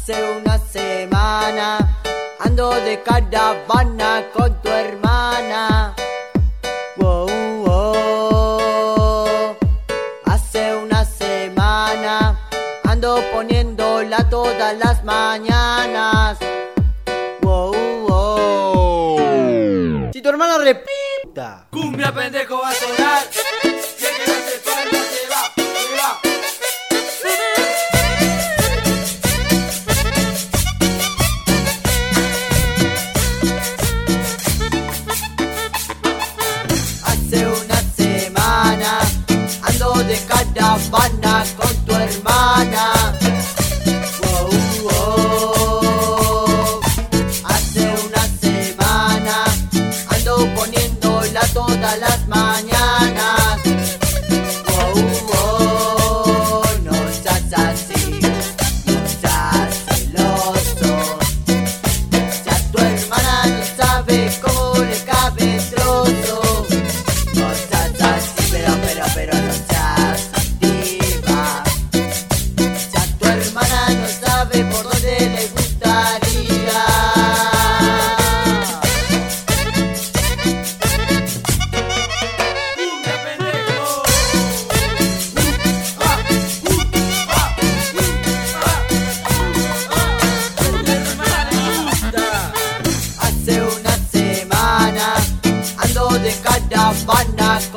Hace una semana ando de caravana con tu hermana. Wow, wow. Hace una semana ando poniéndola todas las mañanas. Wow, wow. Si tu hermana repita, cumbia pendejo va a sonar. Si el que no se para se va, se va. Hace una semana ando de caravana con tu hermana. Wow, wow. Hace una semana ando poniéndola todas las mañanas. Wow, wow. No seas así, no seas celoso. Ya tu hermana no sabe cómo le cabe el trozo. No seas así, pero no seas activa. Ya tu hermana no sabe por dónde le gustaría. Cumbia pendejo. Hace una semana ando de caravana